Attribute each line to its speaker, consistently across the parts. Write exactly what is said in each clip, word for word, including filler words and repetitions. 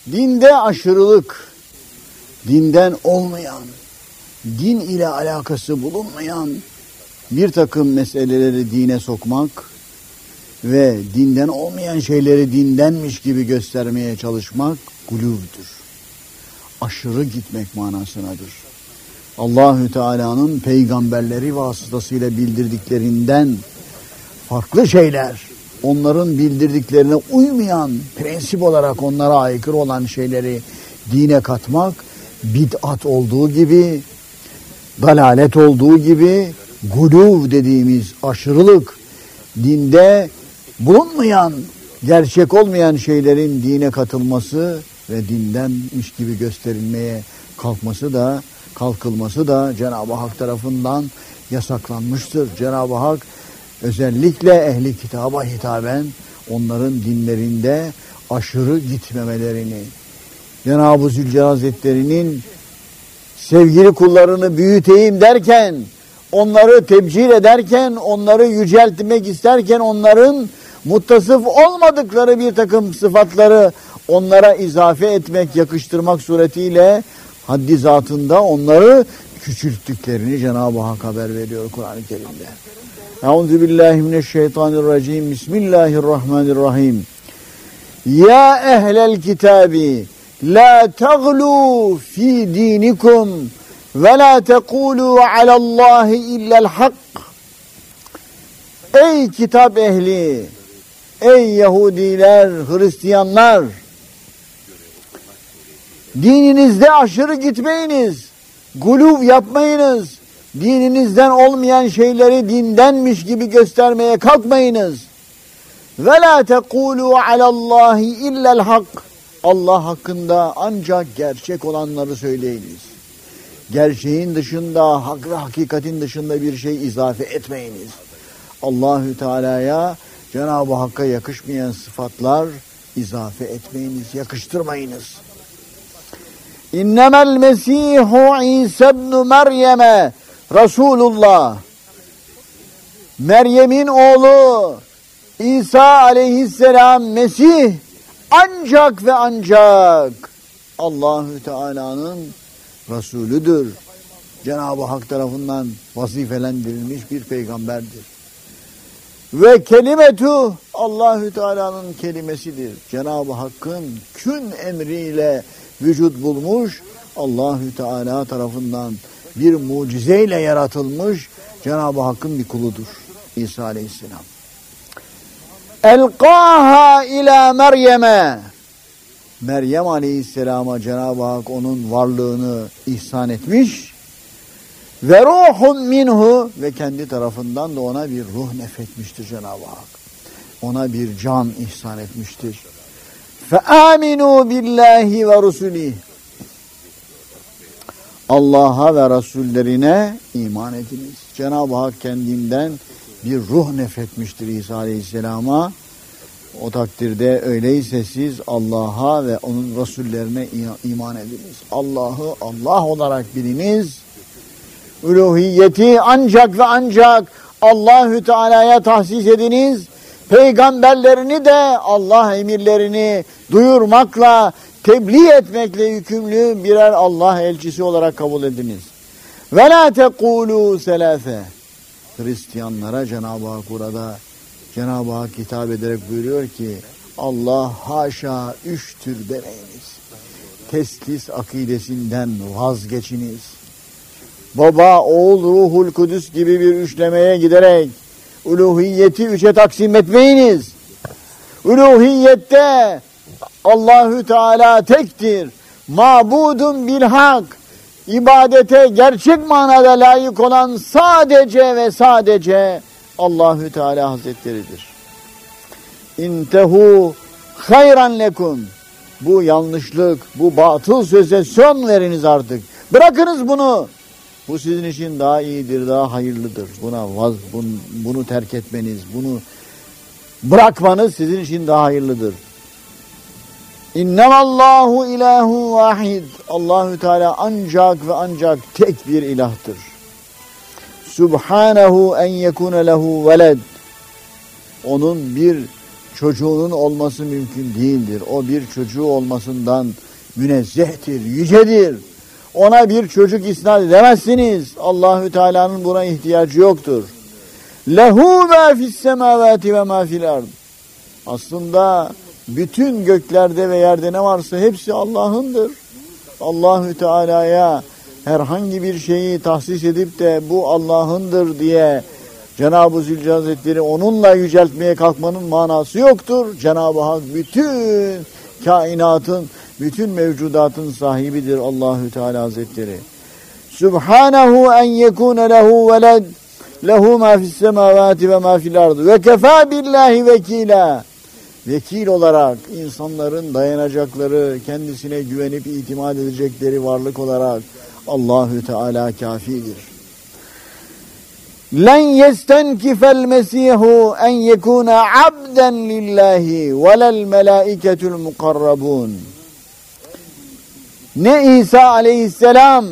Speaker 1: Dinde aşırılık, dinden olmayan, din ile alakası bulunmayan bir takım meseleleri dine sokmak ve dinden olmayan şeyleri dindenmiş gibi göstermeye çalışmak guluvdur. Aşırı gitmek manasınadır. Allahü Teala'nın peygamberleri vasıtasıyla bildirdiklerinden farklı şeyler, onların bildirdiklerine uymayan, prensip olarak onlara aykırı olan şeyleri dine katmak, bid'at olduğu gibi, dalalet olduğu gibi, guluv dediğimiz aşırılık, dinde bulunmayan, gerçek olmayan şeylerin dine katılması ve dindenmiş gibi gösterilmeye kalkması da, kalkılması da Cenab-ı Hak tarafından yasaklanmıştır. Cenab-ı Hak özellikle ehli kitaba hitaben onların dinlerinde aşırı gitmemelerini, Cenab-ı Zülcelal Hazretleri'nin sevgili kullarını büyüteyim derken, onları tebcil ederken, onları yüceltmek isterken onların muttasıf olmadıkları bir takım sıfatları onlara izafe etmek, yakıştırmak suretiyle haddi zatında onları küçülttüklerini Cenab-ı Hak haber veriyor Kur'an-ı Kerim'de. Euzubillahimineşşeytanirracim. Bismillahirrahmanirrahim. Ya ehlel kitabi la taglu fi dinikum ve la tekulu alallahi illel hak. Ey kitap ehli, ey Yahudiler, Hristiyanlar, dininizde aşırı gitmeyiniz, guluv yapmayınız, dininizden olmayan şeyleri dindenmiş gibi göstermeye kalkmayınız. Ve la tekulu alallahi illel hak. Allah hakkında ancak gerçek olanları söyleyiniz. Gerçeğin dışında, hak ve hakikatin dışında bir şey izafe etmeyiniz. Allahü Teala'ya, Cenab-ı Hakk'a yakışmayan sıfatlar izafe etmeyiniz, yakıştırmayınız. İnnemel Mesihu İsa ibn Meryem'e Resulullah. Meryem'in oğlu İsa aleyhisselam Mesih ancak ve ancak Allahü Teala'nın Resulüdür. Cenab-ı Hak tarafından vazifelendirilmiş bir peygamberdir. Ve kelimetu Allahü Teala'nın kelimesidir. Cenab-ı Hakk'ın kün emriyle vücut bulmuş, Allahü Teala tarafından bir mucizeyle yaratılmış Cenab-ı Hakk'ın bir kuludur İsa Aleyhisselam. Elqaha ila Meryem'e. Meryem Aleyhisselam'a Cenab-ı Hak onun varlığını ihsan etmiş. Ve ruhun minhu, ve kendi tarafından da ona bir ruh nefretmiştir Cenab-ı Hak. Ona bir can ihsan etmiştir. Fe aminu billahi ve rusulih. Allah'a ve Resullerine iman ediniz. Cenab-ı Hak kendinden bir ruh nefretmiştir İsa Aleyhisselam'a. O takdirde öyleyse siz Allah'a ve onun Resullerine iman ediniz. Allah'ı Allah olarak biliniz. Uluhiyeti ancak ve ancak Allahü Teala'ya tahsis ediniz. Peygamberlerini de Allah emirlerini duyurmakla, tebliğ etmekle yükümlü birer Allah elçisi olarak kabul ediniz. Ve la tekulu selafe. Hristiyanlara Cenab-ı Hak burada Cenab-ı Hak hitap ederek buyuruyor ki Allah haşa üçtür demeyiniz. Teslis akidesinden vazgeçiniz. Baba, oğul, ruhul kudüs gibi bir üçlemeye giderek uluhiyeti üçe taksim etmeyiniz. Uluhiyette Allahü Teala tektir. Mabudun bil hak. İbadete gerçek manada layık olan sadece ve sadece Allahü Teala Hazretleridir. İntehu hayran lekum. Bu yanlışlık, bu batıl söze son veriniz artık. Bırakınız bunu. Bu sizin için daha iyidir, daha hayırlıdır. Buna vaz, bunu, bunu terk etmeniz, bunu bırakmanız sizin için daha hayırlıdır. İnnemallahu ilahu vahid. Allahü Teala ancak ve ancak tek bir ilahtır. Subhanahu en yekune lehu veled. Onun bir çocuğunun olması mümkün değildir. O bir çocuğu olmasından münezzehtir, yücedir. Ona bir çocuk isnat edemezsiniz. Allahü Teala'nın buna ihtiyacı yoktur. Lehu ma fis semavati ve ma fil ard. Aslında bütün göklerde ve yerde ne varsa hepsi Allah'ındır. Allahü Teala'ya herhangi bir şeyi tahsis edip de bu Allah'ındır diye Cenab-ı Zülcelal Hazretleri onunla yüceltmeye kalkmanın manası yoktur. Cenab-ı Hak bütün kainatın, bütün mevcudatın sahibidir Allahü Teala Hazretleri. Subhanahu en yekune lehu veled lehu ma fis semavati ve ma fil ardı ve kefa billahi vekila. Vekil olarak insanların dayanacakları, kendisine güvenip itimat edecekleri varlık olarak Allahü Teala kafidir. Len yestenkifel mesihu en yekuna abden lillahi velel melaiketul mukarrabun. Ne İsa aleyhisselam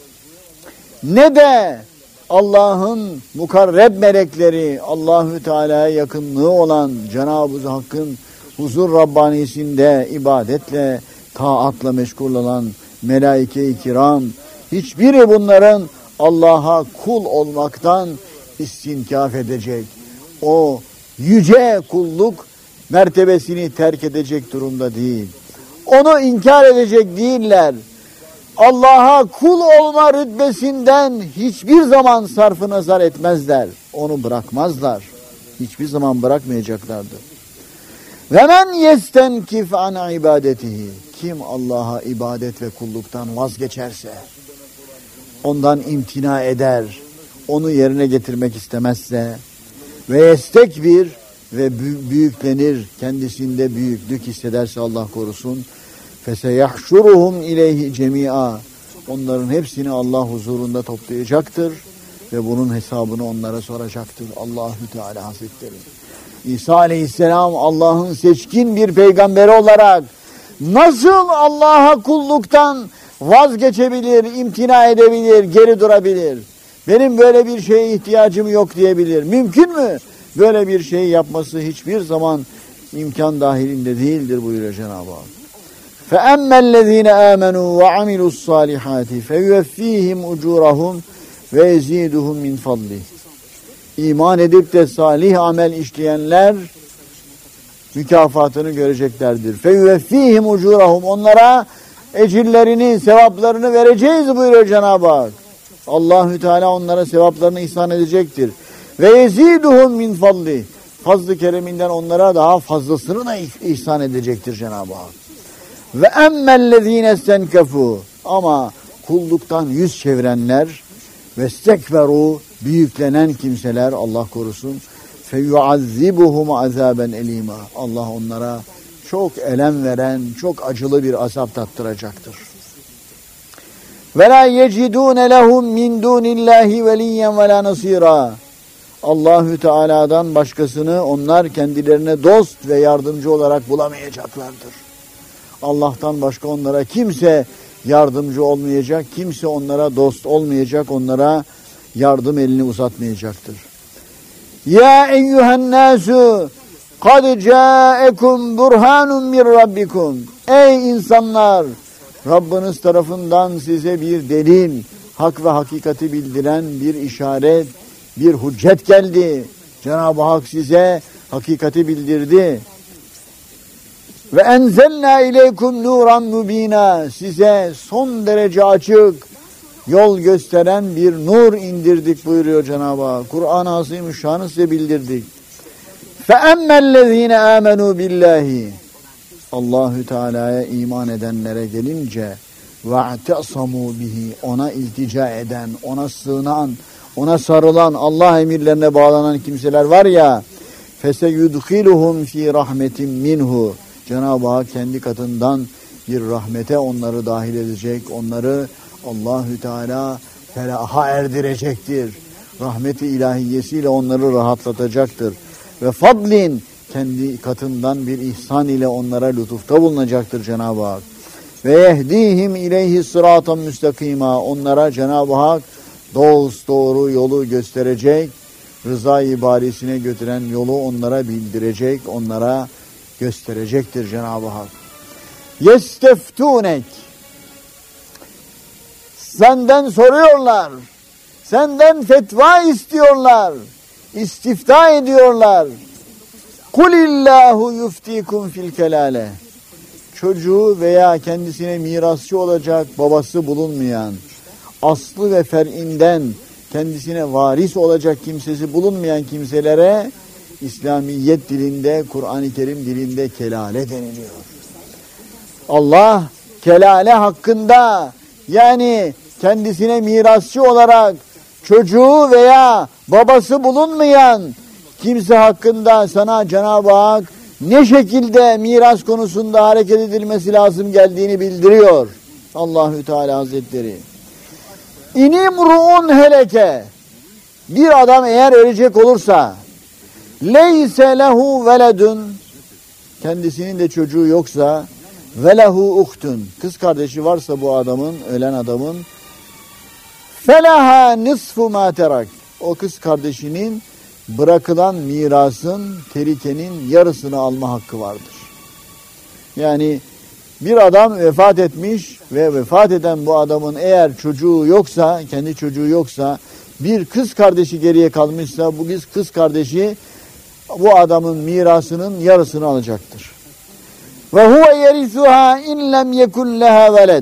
Speaker 1: ne de Allah'ın mukarreb melekleri, Allahü Teala'ya yakınlığı olan Cenab-ı Hakk'ın huzur Rabbanisinde ibadetle, taatla meşgul olan melaike-i kiram, hiçbiri bunların Allah'a kul olmaktan istinkaf edecek, o yüce kulluk mertebesini terk edecek durumda değil. Onu inkar edecek değiller. Allah'a kul olma rütbesinden hiçbir zaman sarfı nazar etmezler. Onu bırakmazlar. Hiçbir zaman bırakmayacaklardır. Ve men yestenkif an ibadetihi. Kim Allah'a ibadet ve kulluktan vazgeçerse, ondan imtina eder, onu yerine getirmek istemezse ve yestekbir ve büyüklenir, kendisinde büyüklük hissederse Allah korusun, feseyahşuruhum ileyhi cemia. Onların hepsini Allah huzurunda toplayacaktır ve bunun hesabını onlara soracaktır Allahü Teala Hazretleri. İsa Aleyhisselam Allah'ın seçkin bir peygamberi olarak nasıl Allah'a kulluktan vazgeçebilir, imtina edebilir, geri durabilir? Benim böyle bir şeye ihtiyacım yok diyebilir. Mümkün mü? Böyle bir şey yapması hiçbir zaman imkan dahilinde değildir buyuruyor Cenab-ı Hak. فَأَمَّا الَّذ۪ينَ آمَنُوا وَعَمِلُوا الصَّالِحَاتِ فَيُوَفِّيهِمْ اُجُورَهُمْ وَيَزِيدُهُمْ مِنْ فَضْلِهِ. İman edip de salih amel işleyenler mükafatını göreceklerdir. فَيُوَفِّيهِمْ اُجُورَهُمْ. Onlara ecirlerini, sevaplarını vereceğiz buyuruyor Cenab-ı Hak. Allahü Teala onlara sevaplarını ihsan edecektir. وَيَزِيدُهُمْ مِنْ فَضْلِهِ. Fazl-ı kereminden onlara daha fazlasını da ihsan edecektir Cenab-ı Hak. Ve emmellezine stenkefu. Ama kulluktan yüz çevirenler ve stekberu, büyüklenen kimseler, Allah korusun, feyuazzibuhum azaben elima. Allah onlara çok elem veren, çok acılı bir azap tattıracaktır. Ve la yecidune lehum min dunillahi veliyyen ve la nasira. Allahü Teala'dan başkasını onlar kendilerine dost ve yardımcı olarak bulamayacaklardır. Allah'tan başka onlara kimse yardımcı olmayacak, kimse onlara dost olmayacak, onlara yardım elini uzatmayacaktır. Ya eyyühen nasu kad ca'ekum burhanun min rabbikum. Ey insanlar, Rabbiniz tarafından size bir delil, hak ve hakikati bildiren bir işaret, bir hüccet geldi. Cenab-ı Hak size hakikati bildirdi. Ve enzelna ileykum nuran mubina. Size son derece açık, yol gösteren bir nur indirdik buyuruyor Cenab-ı Hak. Kur'an-ı Azimüşşan'ı size bildirdik. Fe emmellezine amenu billahi. Allahü Teala'ya iman edenlere gelince ve'tesamu bihi, ona iltica eden, ona sığınan, ona sarılan, Allah emirlerine bağlanan kimseler var ya, feseyudkhiluhum fi rahmetin minhu. Cenab-ı Hak kendi katından bir rahmete onları dahil edecek, onları Allahü Teala felaha erdirecektir. Rahmeti ilahiyesiyle onları rahatlatacaktır. Ve fadlin, kendi katından bir ihsan ile onlara lütufta bulunacaktır Cenab-ı Hak. Ve yehdihim ileyhi sıraten müstakima. Onlara Cenab-ı Hak dost doğru yolu gösterecek, rıza-i barisine götüren yolu onlara bildirecek, onlara gösterecektir Cenab-ı Hak. Yesteftunek, senden soruyorlar, senden fetva istiyorlar, istifta ediyorlar. Kulillahu yuftikum fil kelale. Çocuğu veya kendisine mirasçı olacak babası bulunmayan, aslı ve fer'inden kendisine varis olacak kimsesi bulunmayan kimselere İslamiyet dilinde, Kur'an-ı Kerim dilinde kelale deniliyor. Allah kelale hakkında, yani kendisine mirasçı olarak çocuğu veya babası bulunmayan kimse hakkında sana Cenab-ı Hak ne şekilde miras konusunda hareket edilmesi lazım geldiğini bildiriyor Allahü Teala Hazretleri. İnimruun heleke, bir adam eğer ölecek olursa, leyse lehu veledun, kendisinin de çocuğu yoksa, ve lehu uhtun, kız kardeşi varsa bu adamın, ölen adamın, felaha nisfu ma terak, o kız kardeşinin bırakılan mirasın, terikenin yarısını alma hakkı vardır. Yani bir adam vefat etmiş ve vefat eden bu adamın eğer çocuğu yoksa, kendi çocuğu yoksa, bir kız kardeşi geriye kalmışsa, bu kız kardeşi bu adamın mirasının yarısını alacaktır. Ve huve yerisuha in lem yekun leha veled.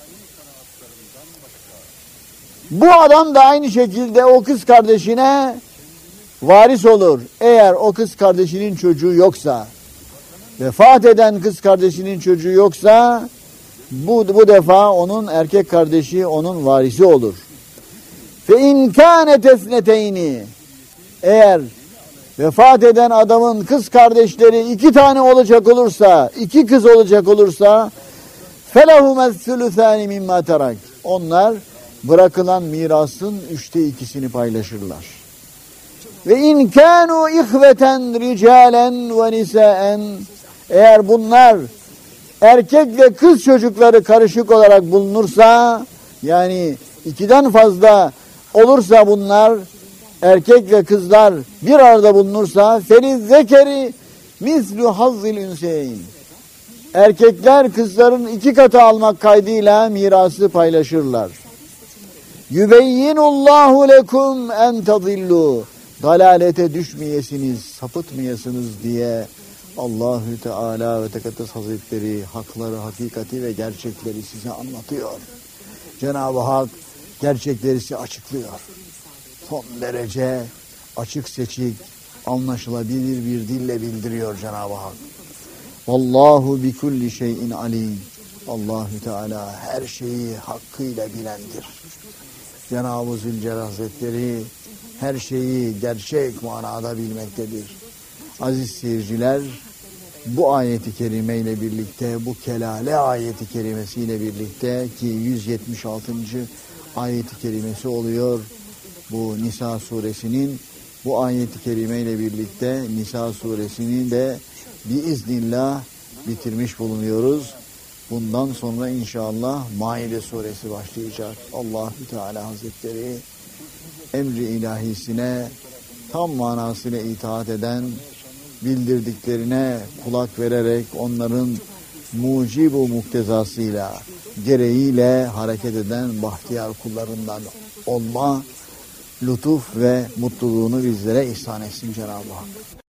Speaker 1: Bu adam da aynı şekilde o kız kardeşine varis olur. Eğer o kız kardeşinin çocuğu yoksa, vefat eden kız kardeşinin çocuğu yoksa, bu, bu defa onun erkek kardeşi onun varisi olur. Fe in kânet esneteyni, eğer vefat eden adamın kız kardeşleri iki tane olacak olursa, iki kız olacak olursa, felehumez sülüthâni mimmâ terak, onlar bırakılan mirasın üçte ikisini paylaşırlar. Ve in kânû ihveten ricalen ve nisâen, eğer bunlar erkek ve kız çocukları karışık olarak bulunursa, yani ikiden fazla olursa bunlar, erkek ve kızlar bir arada bulunursa, feliz zekeri mislu hazzil ünseyn, erkekler kızların iki katı almak kaydıyla mirası paylaşırlar. Yübeyyinullahu lekum en tadillu, dalalete düşmeyesiniz, sapıtmayasınız diye Allahü Teala ve Tekaddes Hazretleri hakları, hakikati ve gerçekleri size anlatıyor. Cenab-ı Hak gerçekleri size açıklıyor. Son derece açık seçik, anlaşılabilir bir dille bildiriyor Cenab-ı Hak. Vallahu bi kulli şeyin alim. Allahü Teala her şeyi hakkıyla bilendir. Cenab-ı Zülcelal Hazretleri her şeyi gerçek manada bilmektedir. Aziz seyirciler, bu ayeti kerime ile birlikte, bu kelale ayeti kerimesiyle birlikte ki yüz yetmiş altıncı ayeti kerimesi oluyor bu Nisa suresinin, bu ayeti kerime ile birlikte Nisa suresini de biiznillah bitirmiş bulunuyoruz. Bundan sonra inşallah Maide suresi başlayacak. Allahü Teala Hazretleri emri ilahisine tam manasıyla itaat eden, bildirdiklerine kulak vererek onların mucibu muktezasıyla, gereğiyle hareket eden bahtiyar kullarından olma lütuf ve mutluluğunu bizlere ihsan etsin Cenab-ı Hak.